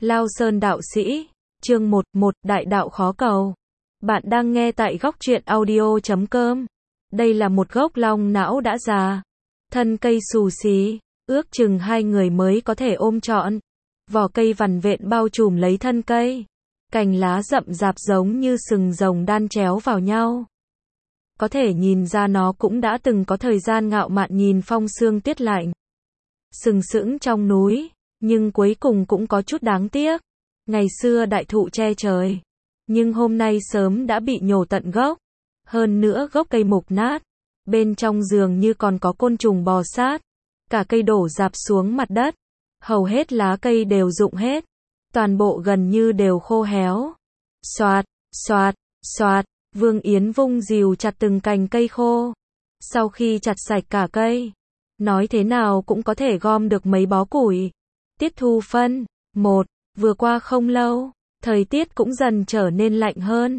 Lao Sơn đạo sĩ, chương 11, đại đạo khó cầu. Bạn đang nghe tại góc truyện audio.com. Đây là một gốc long não đã già. Thân cây xù xí, ước chừng 2 người mới có thể ôm trọn. Vỏ cây vằn vện bao trùm lấy thân cây. Cành lá rậm rạp giống như sừng rồng đan chéo vào nhau. Có thể nhìn ra nó cũng đã từng có thời gian ngạo mạn nhìn phong sương tuyết lạnh. Sừng sững trong núi, nhưng cuối cùng cũng có chút đáng tiếc. Ngày xưa đại thụ che trời, nhưng hôm nay sớm đã bị nhổ tận gốc. Hơn nữa gốc cây mục nát, bên trong dường như còn có côn trùng bò sát. Cả cây đổ rạp xuống mặt đất, hầu hết lá cây đều rụng hết. Toàn bộ gần như đều khô héo. Xoạt, xoạt, xoạt, Vương Yến vung rìu chặt từng cành cây khô. Sau khi chặt sạch cả cây, nói thế nào cũng có thể gom được mấy bó củi. Tiết thu phân. Vừa qua không lâu, thời tiết cũng dần trở nên lạnh hơn.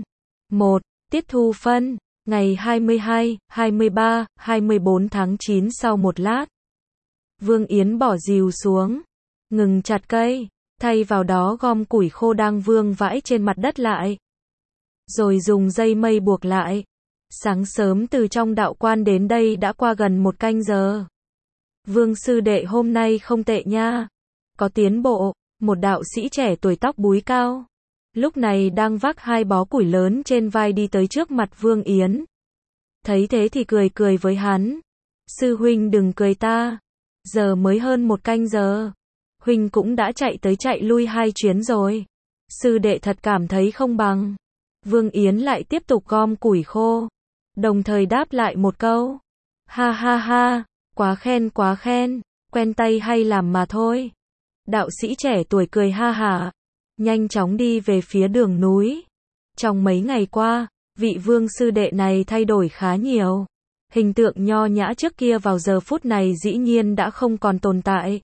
Tiết thu phân. Ngày 22, 23, 24 tháng 9 sau một lát. Vương Yến bỏ rìu xuống, ngừng chặt cây, thay vào đó gom củi khô đang vương vãi trên mặt đất lại. Rồi dùng dây mây buộc lại. Sáng sớm từ trong đạo quan đến đây đã qua gần 1 canh giờ. Vương sư đệ hôm nay không tệ nha. Có tiến bộ, một đạo sĩ trẻ tuổi tóc búi cao. Lúc này đang vác 2 bó củi lớn trên vai đi tới trước mặt Vương Yến. Thấy thế thì cười cười với hắn. Sư huynh đừng cười ta. Giờ mới hơn 1 canh giờ. Huynh cũng đã chạy tới chạy lui 2 chuyến rồi. Sư đệ thật cảm thấy không bằng. Vương Yến lại tiếp tục gom củi khô. Đồng thời đáp lại một câu. Ha ha ha, quá khen, quen tay hay làm mà thôi. Đạo sĩ trẻ tuổi cười ha hả, nhanh chóng đi về phía đường núi. Trong mấy ngày qua, vị vương sư đệ này thay đổi khá nhiều. Hình tượng nho nhã trước kia vào giờ phút này dĩ nhiên đã không còn tồn tại.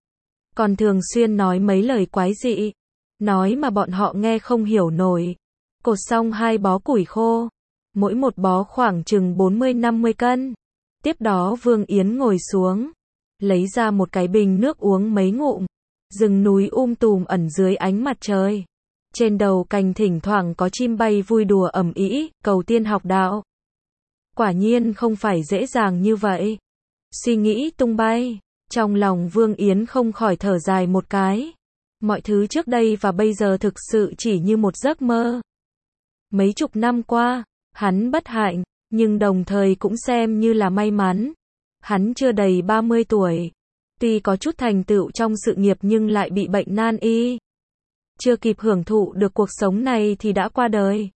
Còn thường xuyên nói mấy lời quái dị, nói mà bọn họ nghe không hiểu nổi. Cột xong 2 bó củi khô, mỗi một bó khoảng chừng 40-50 cân. Tiếp đó Vương Yến ngồi xuống, lấy ra một cái bình nước uống mấy ngụm. Rừng núi tùm ẩn dưới ánh mặt trời. Trên đầu cành thỉnh thoảng có chim bay vui đùa ầm ĩ, cầu tiên học đạo. Quả nhiên không phải dễ dàng như vậy. Suy nghĩ tung bay, trong lòng Vương Yến không khỏi thở dài một cái. Mọi thứ trước đây và bây giờ thực sự chỉ như một giấc mơ. Mấy chục năm qua, hắn bất hạnh, nhưng đồng thời cũng xem như là may mắn. Hắn chưa đầy 30 tuổi. Tuy có chút thành tựu trong sự nghiệp nhưng lại bị bệnh nan y. Chưa kịp hưởng thụ được cuộc sống này thì đã qua đời.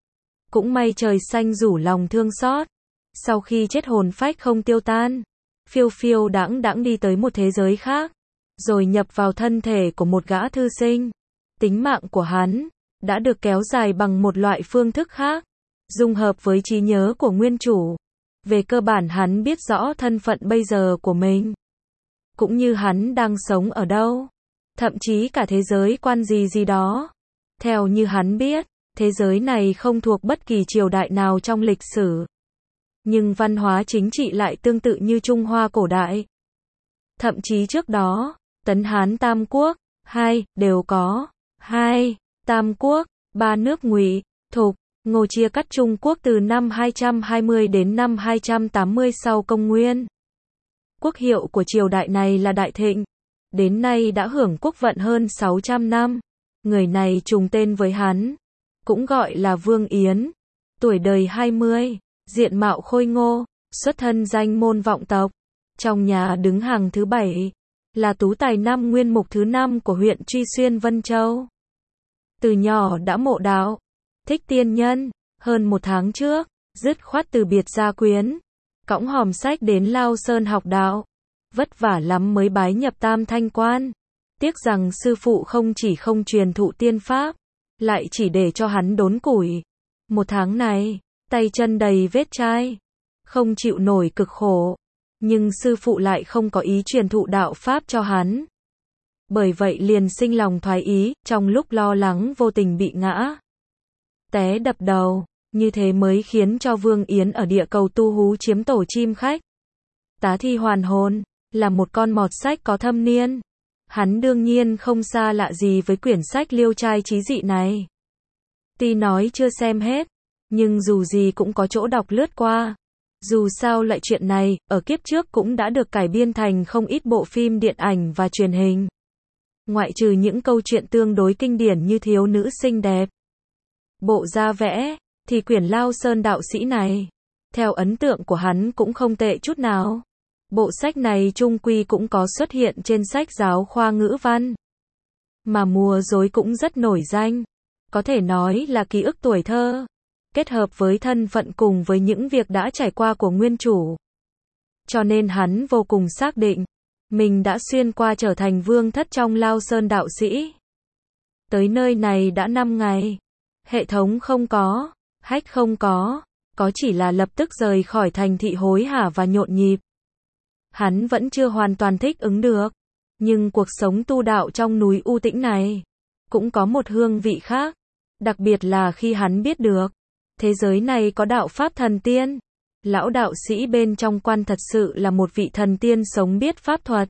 Cũng may trời xanh rủ lòng thương xót. Sau khi chết hồn phách không tiêu tan, phiêu phiêu đãng đãng đi tới một thế giới khác, rồi nhập vào thân thể của một gã thư sinh. Tính mạng của hắn đã được kéo dài bằng một loại phương thức khác, dung hợp với trí nhớ của nguyên chủ. Về cơ bản hắn biết rõ thân phận bây giờ của mình, cũng như hắn đang sống ở đâu, thậm chí cả thế giới quan gì đó. Theo như hắn biết, thế giới này không thuộc bất kỳ triều đại nào trong lịch sử. Nhưng văn hóa chính trị lại tương tự như Trung Hoa cổ đại. Thậm chí trước đó, Tấn Hán Tam Quốc, đều có. Tam Quốc, 3 nước Ngụy, Thục, Ngô chia cắt Trung Quốc từ năm 220 đến năm 280 sau công nguyên. Quốc hiệu của triều đại này là Đại Thịnh. Đến nay đã hưởng quốc vận hơn 600 năm. Người này trùng tên với hắn, cũng gọi là Vương Yến. Tuổi đời 20, diện mạo khôi ngô, xuất thân danh môn vọng tộc. Trong nhà đứng hàng thứ 7, là tú tài năm nguyên mục thứ 5 của huyện Truy Xuyên Vân Châu. Từ nhỏ đã mộ đạo, thích tiên nhân. Hơn 1 tháng trước, dứt khoát từ biệt gia quyến, cõng hòm sách đến Lao Sơn học đạo. Vất vả lắm mới bái nhập Tam Thanh Quan. Tiếc rằng sư phụ không chỉ không truyền thụ tiên pháp, lại chỉ để cho hắn đốn củi. 1 tháng này, tay chân đầy vết chai, không chịu nổi cực khổ. Nhưng sư phụ lại không có ý truyền thụ đạo pháp cho hắn. Bởi vậy liền sinh lòng thoái ý, trong lúc lo lắng vô tình bị ngã té đập đầu. Như thế mới khiến cho Vương Yến ở địa cầu tu hú chiếm tổ chim khách. Tá thi hoàn hồn, là một con mọt sách có thâm niên. Hắn đương nhiên không xa lạ gì với quyển sách liêu trai trí dị này. Tuy nói chưa xem hết, nhưng dù gì cũng có chỗ đọc lướt qua. Dù sao loại chuyện này, ở kiếp trước cũng đã được cải biên thành không ít bộ phim điện ảnh và truyền hình. Ngoại trừ những câu chuyện tương đối kinh điển như thiếu nữ xinh đẹp, bộ da vẽ, thì quyển Lao Sơn đạo sĩ này, theo ấn tượng của hắn cũng không tệ chút nào. Bộ sách này chung quy cũng có xuất hiện trên sách giáo khoa ngữ văn. Mà múa rối cũng rất nổi danh. Có thể nói là ký ức tuổi thơ, kết hợp với thân phận cùng với những việc đã trải qua của nguyên chủ. Cho nên hắn vô cùng xác định, mình đã xuyên qua trở thành vương thất trong Lao Sơn đạo sĩ. Tới nơi này đã 5 ngày. Hệ thống không có, hack không có chỉ là lập tức rời khỏi thành thị hối hả và nhộn nhịp. Hắn vẫn chưa hoàn toàn thích ứng được, nhưng cuộc sống tu đạo trong núi u tĩnh này cũng có một hương vị khác, đặc biệt là khi hắn biết được thế giới này có đạo pháp thần tiên. Lão đạo sĩ bên trong quan thật sự là một vị thần tiên sống biết pháp thuật.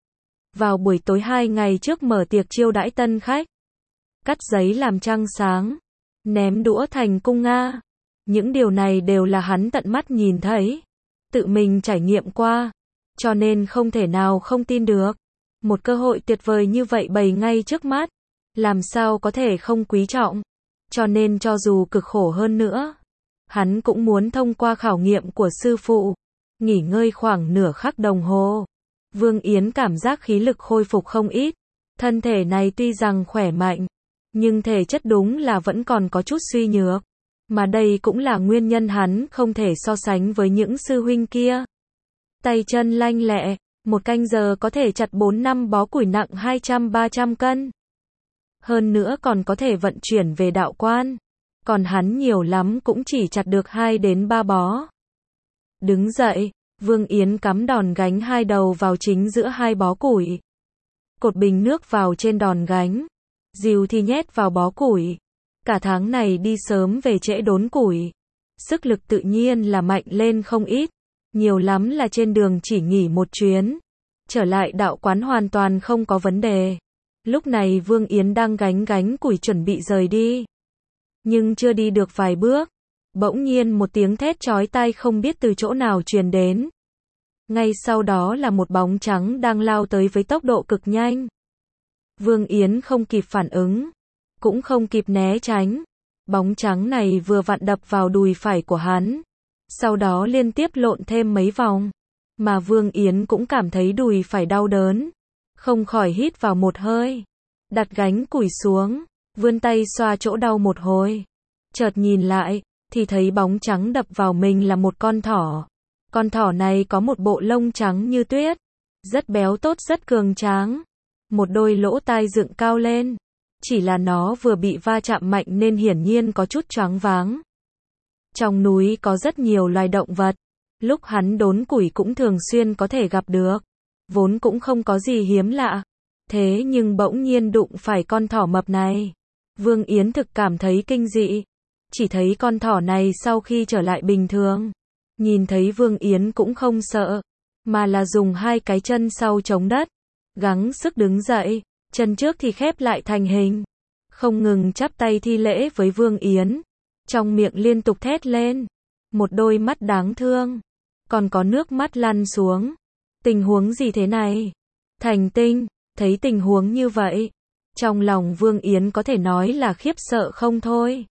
Vào buổi tối 2 ngày trước mở tiệc chiêu đãi tân khách, cắt giấy làm trăng sáng, ném đũa thành cung Nga. Những điều này đều là hắn tận mắt nhìn thấy, tự mình trải nghiệm qua, cho nên không thể nào không tin được. Một cơ hội tuyệt vời như vậy bày ngay trước mắt, làm sao có thể không quý trọng. Cho nên cho dù cực khổ hơn nữa, hắn cũng muốn thông qua khảo nghiệm của sư phụ. Nghỉ ngơi khoảng nửa khắc đồng hồ, Vương Yến cảm giác khí lực khôi phục không ít. Thân thể này tuy rằng khỏe mạnh, nhưng thể chất đúng là vẫn còn có chút suy nhược. Mà đây cũng là nguyên nhân hắn không thể so sánh với những sư huynh kia. Tay chân lanh lẹ, 1 canh giờ có thể chặt 4-5 bó củi nặng 200-300 cân. Hơn nữa còn có thể vận chuyển về đạo quan. Còn hắn nhiều lắm cũng chỉ chặt được 2 đến 3 bó. Đứng dậy, Vương Yến cắm đòn gánh 2 đầu vào chính giữa 2 bó củi. Cột bình nước vào trên đòn gánh, dìu thì nhét vào bó củi. Cả tháng này đi sớm về trễ đốn củi, sức lực tự nhiên là mạnh lên không ít. Nhiều lắm là trên đường chỉ nghỉ 1 chuyến, trở lại đạo quán hoàn toàn không có vấn đề. Lúc này Vương Yến đang gánh củi chuẩn bị rời đi. Nhưng chưa đi được vài bước, bỗng nhiên một tiếng thét chói tai không biết từ chỗ nào truyền đến. Ngay sau đó là một bóng trắng đang lao tới với tốc độ cực nhanh. Vương Yến không kịp phản ứng, cũng không kịp né tránh. Bóng trắng này vừa vặn đập vào đùi phải của hắn, sau đó liên tiếp lộn thêm mấy vòng, mà Vương Yến cũng cảm thấy đùi phải đau đớn, không khỏi hít vào một hơi, đặt gánh củi xuống, vươn tay xoa chỗ đau một hồi. Chợt nhìn lại, thì thấy bóng trắng đập vào mình là một con thỏ. Con thỏ này có một bộ lông trắng như tuyết, rất béo tốt rất cường tráng, một đôi lỗ tai dựng cao lên. Chỉ là nó vừa bị va chạm mạnh nên hiển nhiên có chút choáng váng. Trong núi có rất nhiều loài động vật, lúc hắn đốn củi cũng thường xuyên có thể gặp được, vốn cũng không có gì hiếm lạ. Thế nhưng bỗng nhiên đụng phải con thỏ mập này, Vương Yến thực cảm thấy kinh dị. Chỉ thấy con thỏ này sau khi trở lại bình thường, nhìn thấy Vương Yến cũng không sợ, mà là dùng 2 cái chân sau chống đất, gắng sức đứng dậy, chân trước thì khép lại thành hình, không ngừng chắp tay thi lễ với Vương Yến, trong miệng liên tục thét lên, một đôi mắt đáng thương, còn có nước mắt lăn xuống. Tình huống gì thế này? Thành Tinh, thấy tình huống như vậy, trong lòng Vương Yến có thể nói là khiếp sợ không thôi.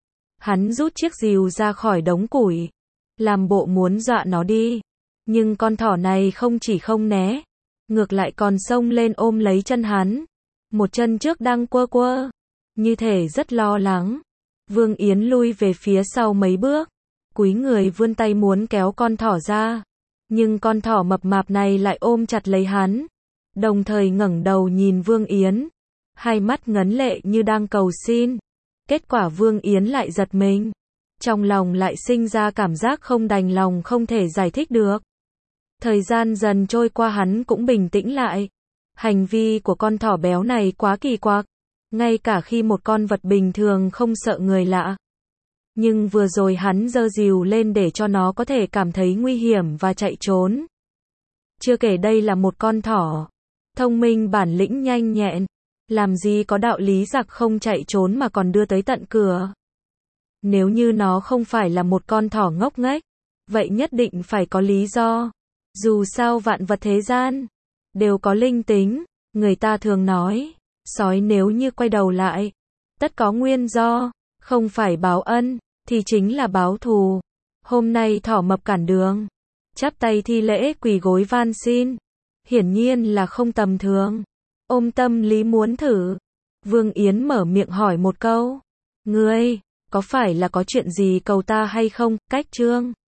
Hắn rút chiếc rìu ra khỏi đống củi, làm bộ muốn dọa nó đi, nhưng con thỏ này không chỉ không né, ngược lại còn xông lên ôm lấy chân hắn, một chân trước đang quơ quơ, như thể rất lo lắng. Vương Yến lui về phía sau mấy bước, cúi người vươn tay muốn kéo con thỏ ra, nhưng con thỏ mập mạp này lại ôm chặt lấy hắn, đồng thời ngẩng đầu nhìn Vương Yến, 2 mắt ngấn lệ như đang cầu xin. Kết quả Vương Yến lại giật mình, trong lòng lại sinh ra cảm giác không đành lòng không thể giải thích được. Thời gian dần trôi qua hắn cũng bình tĩnh lại. Hành vi của con thỏ béo này quá kỳ quặc, ngay cả khi một con vật bình thường không sợ người lạ. Nhưng vừa rồi hắn giơ rìu lên để cho nó có thể cảm thấy nguy hiểm và chạy trốn. Chưa kể đây là một con thỏ. thông minh bản lĩnh nhanh nhẹn. Làm gì có đạo lý giặc không chạy trốn mà còn đưa tới tận cửa. Nếu như nó không phải là một con thỏ ngốc nghếch, vậy nhất định phải có lý do. Dù sao vạn vật thế gian đều có linh tính, người ta thường nói, sói nếu như quay đầu lại, tất có nguyên do, không phải báo ân, thì chính là báo thù. Hôm nay thỏ mập cản đường, chắp tay thi lễ quỳ gối van xin, hiển nhiên là không tầm thường. Ôm tâm lý muốn thử, Vương Yến mở miệng hỏi một câu, ngươi, có phải là có chuyện gì cầu ta hay không? Cách Trương